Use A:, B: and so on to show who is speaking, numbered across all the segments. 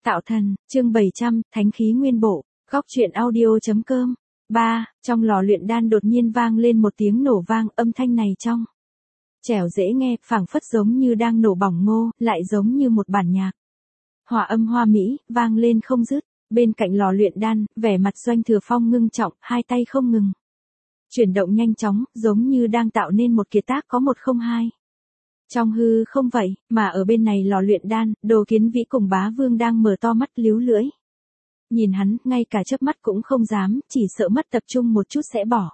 A: Tạo thần, chương 700, thánh khí nguyên bộ, góc truyện audio.com. 3. Trong lò luyện đan đột nhiên vang lên một tiếng nổ vang, âm thanh này trong trẻo dễ nghe, phảng phất giống như đang nổ bỏng ngô, lại giống như một bản nhạc. Hòa âm hoa mỹ, vang lên không dứt. Bên cạnh lò luyện đan, vẻ mặt Doanh Thừa Phong ngưng trọng, hai tay không ngừng chuyển động nhanh chóng, giống như đang tạo nên một kiệt tác có một không hai. Trong hư không vậy, mà ở bên này lò luyện đan, Đồ Kiến Vĩ cùng Bá Vương đang mở to mắt líu lưỡi. Nhìn hắn, ngay cả chớp mắt cũng không dám, chỉ sợ mất tập trung một chút sẽ bỏ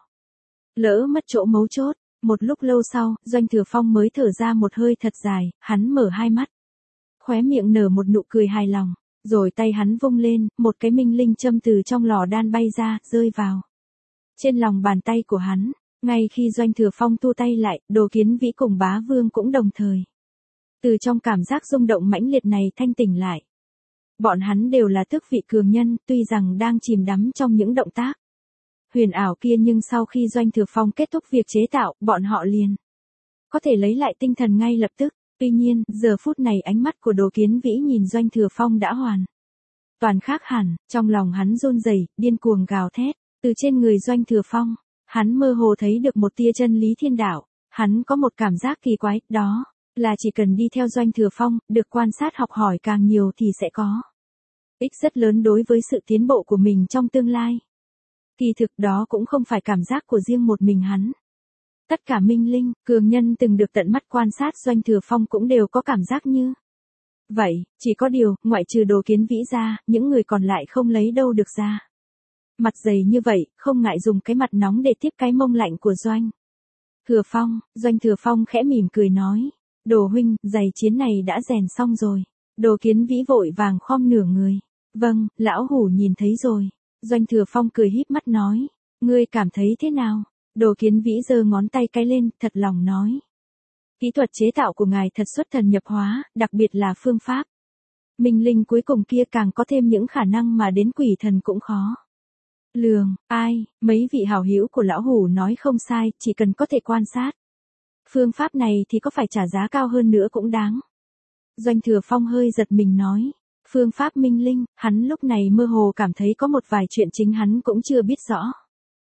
A: lỡ mất chỗ mấu chốt. Một lúc lâu sau, Doanh Thừa Phong mới thở ra một hơi thật dài, hắn mở hai mắt, khóe miệng nở một nụ cười hài lòng, rồi tay hắn vung lên, một cái minh linh châm từ trong lò đan bay ra, rơi vào trên lòng bàn tay của hắn. Ngay khi Doanh Thừa Phong thu tay lại, Đồ Kiến Vĩ cùng Bá Vương cũng đồng thời từ trong cảm giác rung động mãnh liệt này thanh tỉnh lại. Bọn hắn đều là tước vị cường nhân, tuy rằng đang chìm đắm trong những động tác huyền ảo kia, nhưng sau khi Doanh Thừa Phong kết thúc việc chế tạo, bọn họ liền có thể lấy lại tinh thần ngay lập tức. Tuy nhiên, giờ phút này ánh mắt của Đồ Kiến Vĩ nhìn Doanh Thừa Phong đã hoàn toàn khác hẳn, trong lòng hắn run rẩy, điên cuồng gào thét. Từ trên người Doanh Thừa Phong, hắn mơ hồ thấy được một tia chân lý thiên đạo. Hắn có một cảm giác kỳ quái, đó là chỉ cần đi theo Doanh Thừa Phong, được quan sát học hỏi càng nhiều thì sẽ có ích rất lớn đối với sự tiến bộ của mình trong tương lai. Kỳ thực đó cũng không phải cảm giác của riêng một mình hắn. Tất cả minh linh, cường nhân từng được tận mắt quan sát Doanh Thừa Phong cũng đều có cảm giác như vậy, chỉ có điều, ngoại trừ Đồ Kiến Vĩ ra, những người còn lại không lấy đâu được ra mặt dày như vậy, không ngại dùng cái mặt nóng để tiếp cái mông lạnh của Doanh Thừa Phong. Doanh Thừa Phong khẽ mỉm cười nói, Đồ huynh, giày chiến này đã rèn xong rồi. Đồ Kiến Vĩ vội vàng khom nửa người. Vâng, lão hủ nhìn thấy rồi. Doanh Thừa Phong cười híp mắt nói, ngươi cảm thấy thế nào? Đồ Kiến Vĩ giơ ngón tay cái lên, thật lòng nói, kỹ thuật chế tạo của ngài thật xuất thần nhập hóa, đặc biệt là phương pháp minh linh cuối cùng kia càng có thêm những khả năng mà đến quỷ thần cũng khó lường. Ai, mấy vị hảo hữu của lão hủ nói không sai, chỉ cần có thể quan sát phương pháp này thì có phải trả giá cao hơn nữa cũng đáng. Doanh Thừa Phong hơi giật mình nói, phương pháp minh linh, hắn lúc này mơ hồ cảm thấy có một vài chuyện chính hắn cũng chưa biết rõ.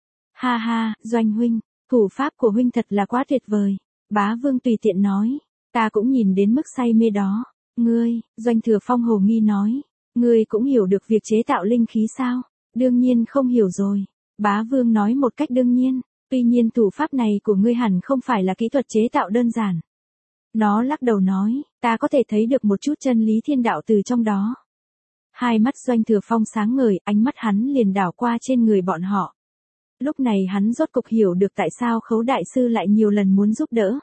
A: Ha ha, Doanh huynh, thủ pháp của huynh thật là quá tuyệt vời. Bá Vương tùy tiện nói, ta cũng nhìn đến mức say mê đó. Ngươi, Doanh Thừa Phong hồ nghi nói, ngươi cũng hiểu được việc chế tạo linh khí sao? Đương nhiên không hiểu rồi. Bá Vương nói một cách đương nhiên, tuy nhiên thủ pháp này của ngươi hẳn không phải là kỹ thuật chế tạo đơn giản. Nó lắc đầu nói, ta có thể thấy được một chút chân lý thiên đạo từ trong đó. Hai mắt Doanh Thừa Phong sáng ngời, ánh mắt hắn liền đảo qua trên người bọn họ. Lúc này hắn rốt cục hiểu được tại sao Khấu đại sư lại nhiều lần muốn giúp đỡ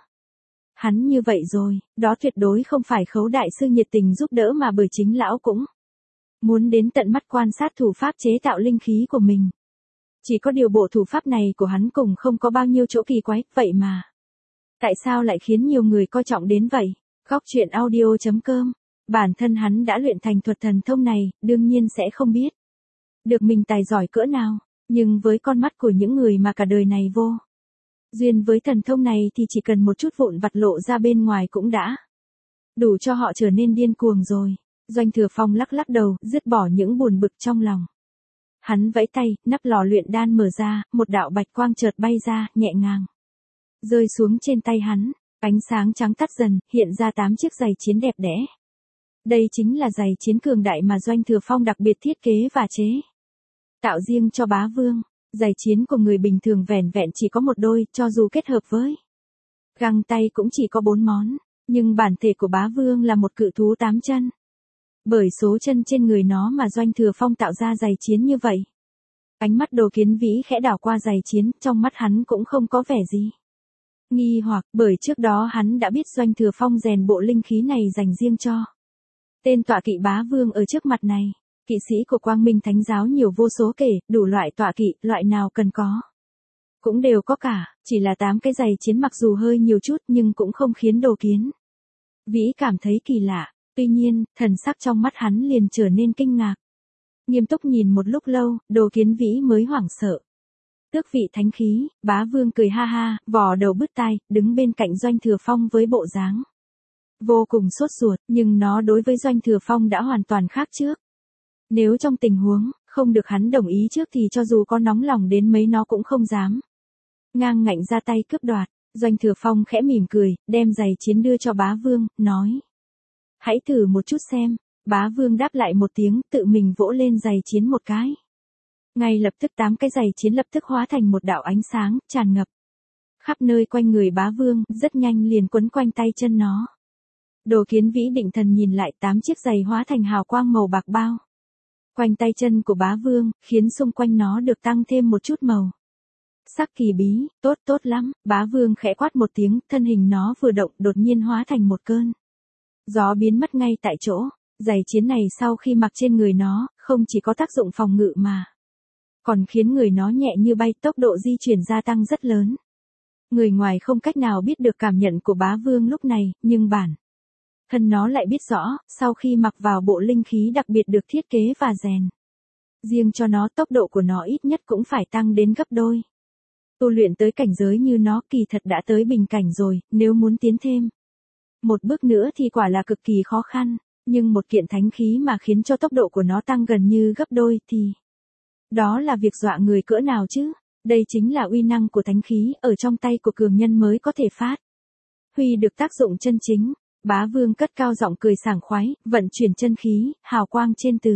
A: hắn như vậy rồi, đó tuyệt đối không phải Khấu đại sư nhiệt tình giúp đỡ mà bởi chính lão cũng muốn đến tận mắt quan sát thủ pháp chế tạo linh khí của mình. Chỉ có điều bộ thủ pháp này của hắn cùng không có bao nhiêu chỗ kỳ quái, vậy mà tại sao lại khiến nhiều người coi trọng đến vậy? Góc truyện audio.com. Bản thân hắn đã luyện thành thuật thần thông này, đương nhiên sẽ không biết được mình tài giỏi cỡ nào, nhưng với con mắt của những người mà cả đời này vô duyên với thần thông này thì chỉ cần một chút vụn vặt lộ ra bên ngoài cũng đã đủ cho họ trở nên điên cuồng rồi. Doanh Thừa Phong lắc lắc đầu, dứt bỏ những buồn bực trong lòng. Hắn vẫy tay, nắp lò luyện đan mở ra, một đạo bạch quang chợt bay ra, nhẹ nhàng rơi xuống trên tay hắn. Ánh sáng trắng tắt dần, hiện ra 8 chiếc giày chiến đẹp đẽ. Đây chính là giày chiến cường đại mà Doanh Thừa Phong đặc biệt thiết kế và chế tạo riêng cho Bá Vương. Giày chiến của người bình thường vẻn vẹn chỉ có một đôi, cho dù kết hợp với găng tay cũng chỉ có 4 món. Nhưng bản thể của Bá Vương là một cự thú 8 chân. Bởi số chân trên người nó mà Doanh Thừa Phong tạo ra giày chiến như vậy. Ánh mắt Đồ Kiến Vĩ khẽ đảo qua giày chiến, trong mắt hắn cũng không có vẻ gì nghi hoặc, bởi trước đó hắn đã biết Doanh Thừa Phong rèn bộ linh khí này dành riêng cho tên tọa kỵ Bá Vương ở trước mặt này. Kỵ sĩ của Quang Minh Thánh giáo nhiều vô số kể, đủ loại tọa kỵ, loại nào cần có cũng đều có cả, chỉ là 8 cái giày chiến mặc dù hơi nhiều chút nhưng cũng không khiến Đồ Kiến Vĩ cảm thấy kỳ lạ. Tuy nhiên, thần sắc trong mắt hắn liền trở nên kinh ngạc. Nghiêm túc nhìn một lúc lâu, Đồ Kiến Vĩ mới hoảng sợ. Tước vị thánh khí, Bá Vương cười ha ha, vò đầu bứt tai, đứng bên cạnh Doanh Thừa Phong với bộ dáng vô cùng sốt ruột, nhưng nó đối với Doanh Thừa Phong đã hoàn toàn khác trước. Nếu trong tình huống, không được hắn đồng ý trước thì cho dù có nóng lòng đến mấy nó cũng không dám. Ngang ngạnh ra tay cướp đoạt, Doanh Thừa Phong khẽ mỉm cười, đem giày chiến đưa cho bá vương, nói. Hãy thử một chút xem, bá vương đáp lại một tiếng, tự mình vỗ lên giày chiến một cái. Ngay lập tức 8 cái giày chiến lập tức hóa thành một đạo ánh sáng, tràn ngập. Khắp nơi quanh người bá vương, rất nhanh liền quấn quanh tay chân nó. Đồ Kiến Vĩ định thần nhìn lại 8 chiếc giày hóa thành hào quang màu bạc bao. Quanh tay chân của bá vương, khiến xung quanh nó được tăng thêm một chút màu. Sắc kỳ bí, tốt lắm, bá vương khẽ quát một tiếng, thân hình nó vừa động đột nhiên hóa thành một cơn gió biến mất ngay tại chỗ. Giày chiến này sau khi mặc trên người nó, không chỉ có tác dụng phòng ngự mà còn khiến người nó nhẹ như bay, tốc độ di chuyển gia tăng rất lớn. Người ngoài không cách nào biết được cảm nhận của bá vương lúc này, nhưng bản thân nó lại biết rõ, sau khi mặc vào bộ linh khí đặc biệt được thiết kế và rèn riêng cho nó, tốc độ của nó ít nhất cũng phải tăng đến gấp đôi. Tu luyện tới cảnh giới như nó kỳ thật đã tới bình cảnh rồi, nếu muốn tiến thêm một bước nữa thì quả là cực kỳ khó khăn, nhưng một kiện thánh khí mà khiến cho tốc độ của nó tăng gần như gấp đôi thì đó là việc dọa người cỡ nào chứ. Đây chính là uy năng của thánh khí, ở trong tay của cường nhân mới có thể phát huy được tác dụng chân chính. Bá vương cất cao giọng cười sảng khoái, vận chuyển chân khí, hào quang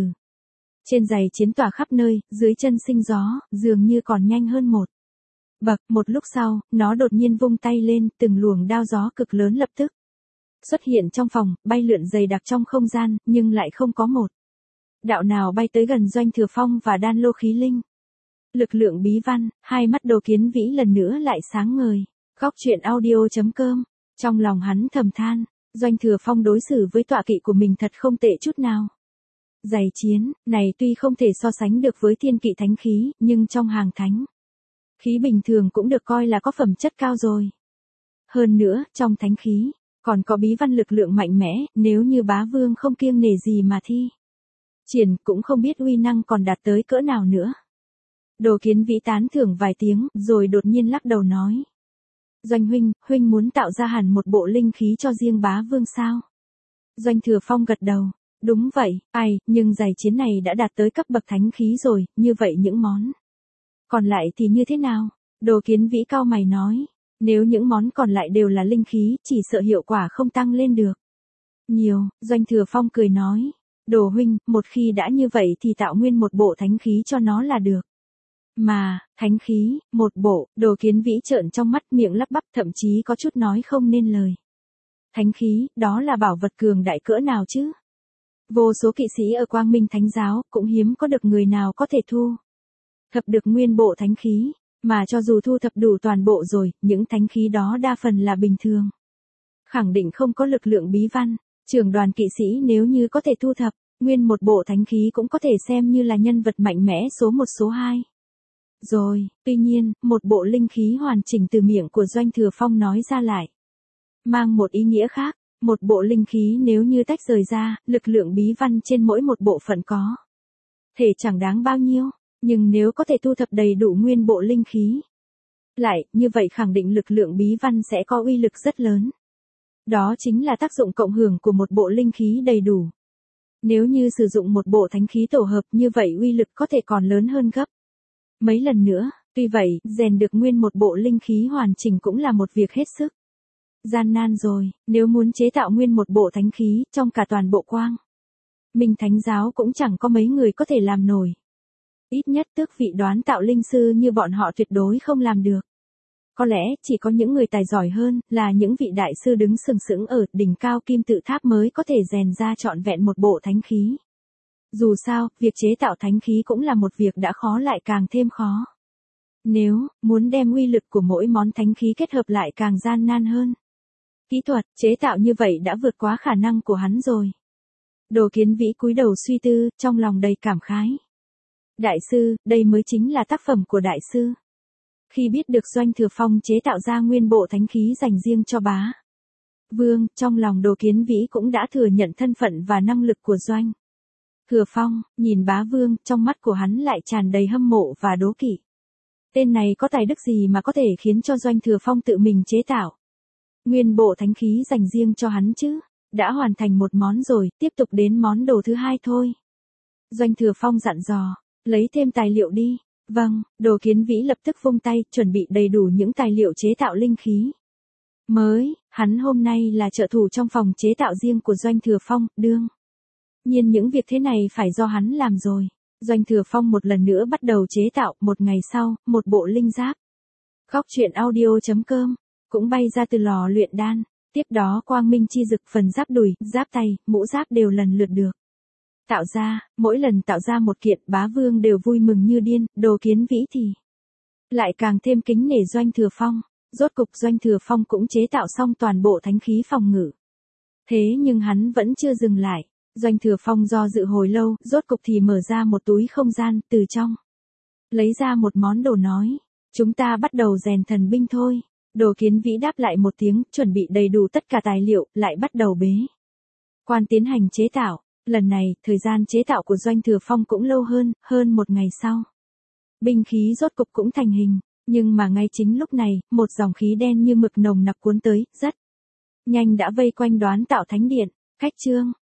A: trên giày chiến tỏa khắp nơi, dưới chân sinh gió, dường như còn nhanh hơn một bậc. Một lúc sau, nó đột nhiên vung tay lên, từng luồng đao gió cực lớn lập tức xuất hiện trong phòng, bay lượn dày đặc trong không gian, nhưng lại không có một đạo nào bay tới gần Doanh Thừa Phong và đan lô khí linh. Lực lượng bí văn, hai mắt Đồ Kiến Vĩ lần nữa lại sáng ngời. Góc truyện audio.com, trong lòng hắn thầm than, Doanh Thừa Phong đối xử với tọa kỵ của mình thật không tệ chút nào. Giày chiến, này tuy không thể so sánh được với thiên kỵ thánh khí, nhưng trong hàng thánh khí bình thường cũng được coi là có phẩm chất cao rồi. Hơn nữa, trong thánh khí, còn có bí văn lực lượng mạnh mẽ, nếu như bá vương không kiêng nể gì mà thi triển, cũng không biết uy năng còn đạt tới cỡ nào nữa. Đồ Kiến Vĩ tán thưởng vài tiếng, rồi đột nhiên lắc đầu nói. Doanh huynh muốn tạo ra hẳn một bộ linh khí cho riêng bá vương sao? Doanh Thừa Phong gật đầu. Đúng vậy, nhưng giày chiến này đã đạt tới cấp bậc thánh khí rồi, như vậy những món còn lại thì như thế nào? Đồ Kiến Vĩ cau mày nói. Nếu những món còn lại đều là linh khí, chỉ sợ hiệu quả không tăng lên được nhiều. Doanh Thừa Phong cười nói. Đồ huynh, một khi đã như vậy thì tạo nguyên một bộ thánh khí cho nó là được. Mà, thánh khí, một bộ, Đồ Kiến Vĩ trợn trong mắt, miệng lắp bắp, thậm chí có chút nói không nên lời. Thánh khí, đó là bảo vật cường đại cỡ nào chứ? Vô số kỵ sĩ ở Quang Minh Thánh Giáo, cũng hiếm có được người nào có thể thu thập được nguyên bộ thánh khí, mà cho dù thu thập đủ toàn bộ rồi, những thánh khí đó đa phần là bình thường. Khẳng định không có lực lượng bí văn, trưởng đoàn kỵ sĩ nếu như có thể thu thập nguyên một bộ thánh khí cũng có thể xem như là nhân vật mạnh mẽ số 1 số 2. Rồi, tuy nhiên, một bộ linh khí hoàn chỉnh từ miệng của Doanh Thừa Phong nói ra lại mang một ý nghĩa khác. Một bộ linh khí nếu như tách rời ra, lực lượng bí văn trên mỗi một bộ phận có thể chẳng đáng bao nhiêu, nhưng nếu có thể thu thập đầy đủ nguyên bộ linh khí lại, như vậy khẳng định lực lượng bí văn sẽ có uy lực rất lớn. Đó chính là tác dụng cộng hưởng của một bộ linh khí đầy đủ. Nếu như sử dụng một bộ thánh khí tổ hợp, như vậy uy lực có thể còn lớn hơn gấp mấy lần nữa. Tuy vậy, rèn được nguyên một bộ linh khí hoàn chỉnh cũng là một việc hết sức gian nan rồi. Nếu muốn chế tạo nguyên một bộ thánh khí, trong cả toàn bộ Quang Minh Thánh Giáo cũng chẳng có mấy người có thể làm nổi. Ít nhất tước vị đoán tạo linh sư như bọn họ tuyệt đối không làm được. Có lẽ, chỉ có những người tài giỏi hơn, là những vị đại sư đứng sừng sững ở đỉnh cao kim tự tháp mới có thể rèn ra trọn vẹn một bộ thánh khí. Dù sao, việc chế tạo thánh khí cũng là một việc đã khó lại càng thêm khó. Nếu muốn đem uy lực của mỗi món thánh khí kết hợp lại càng gian nan hơn. Kỹ thuật, chế tạo như vậy đã vượt quá khả năng của hắn rồi. Đồ Kiến Vĩ cúi đầu suy tư, trong lòng đầy cảm khái. Đại sư, đây mới chính là tác phẩm của đại sư. Khi biết được Doanh Thừa Phong chế tạo ra nguyên bộ thánh khí dành riêng cho bá vương, trong lòng Đồ Kiến Vĩ cũng đã thừa nhận thân phận và năng lực của Doanh Thừa Phong. Nhìn bá vương, trong mắt của hắn lại tràn đầy hâm mộ và đố kỵ. Tên này có tài đức gì mà có thể khiến cho Doanh Thừa Phong tự mình chế tạo nguyên bộ thánh khí dành riêng cho hắn chứ? Đã hoàn thành một món rồi, tiếp tục đến món đồ thứ hai thôi. Doanh Thừa Phong dặn dò, lấy thêm tài liệu đi. Vâng, Đồ Kiến Vĩ lập tức vung tay, chuẩn bị đầy đủ những tài liệu chế tạo linh khí mới, hắn hôm nay là trợ thủ trong phòng chế tạo riêng của Doanh Thừa Phong, đương nhiên những việc thế này phải do hắn làm rồi. Doanh Thừa Phong một lần nữa bắt đầu chế tạo, một ngày sau, một bộ linh giáp. Góc truyện audio.com cũng bay ra từ lò luyện đan, tiếp đó quang minh chi dực phần giáp đùi, giáp tay, mũ giáp đều lần lượt được tạo ra, mỗi lần tạo ra một kiện bá vương đều vui mừng như điên, Đồ Kiến Vĩ thì lại càng thêm kính nể Doanh Thừa Phong. Rốt cục Doanh Thừa Phong cũng chế tạo xong toàn bộ thánh khí phòng ngự. Thế nhưng hắn vẫn chưa dừng lại. Doanh Thừa Phong do dự hồi lâu, rốt cục thì mở ra một túi không gian, từ trong lấy ra một món đồ nói, chúng ta bắt đầu rèn thần binh thôi. Đồ Kiến Vĩ đáp lại một tiếng, chuẩn bị đầy đủ tất cả tài liệu, lại bắt đầu bế quan tiến hành chế tạo. Lần này, thời gian chế tạo của Doanh Thừa Phong cũng lâu hơn một ngày sau. Binh khí rốt cục cũng thành hình, nhưng mà ngay chính lúc này, một dòng khí đen như mực nồng nặc cuốn tới, rất nhanh đã vây quanh Đoán Tạo Thánh Điện. Khách chương